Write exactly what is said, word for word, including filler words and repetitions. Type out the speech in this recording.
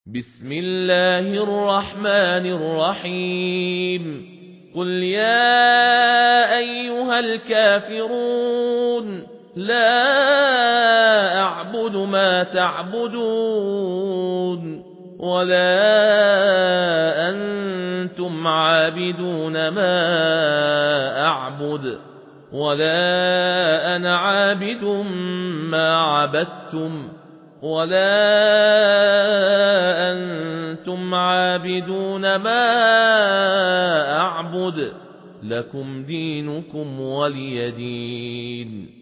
بسم الله الرحمن الرحيم قل يا أيها الكافرون لا أعبد ما تعبدون ولا أنتم عابدون ما أعبد ولا أنا عابد ما عبدتم ولا أنتم عابدون ما أعبد لكم دينكم ولي دين.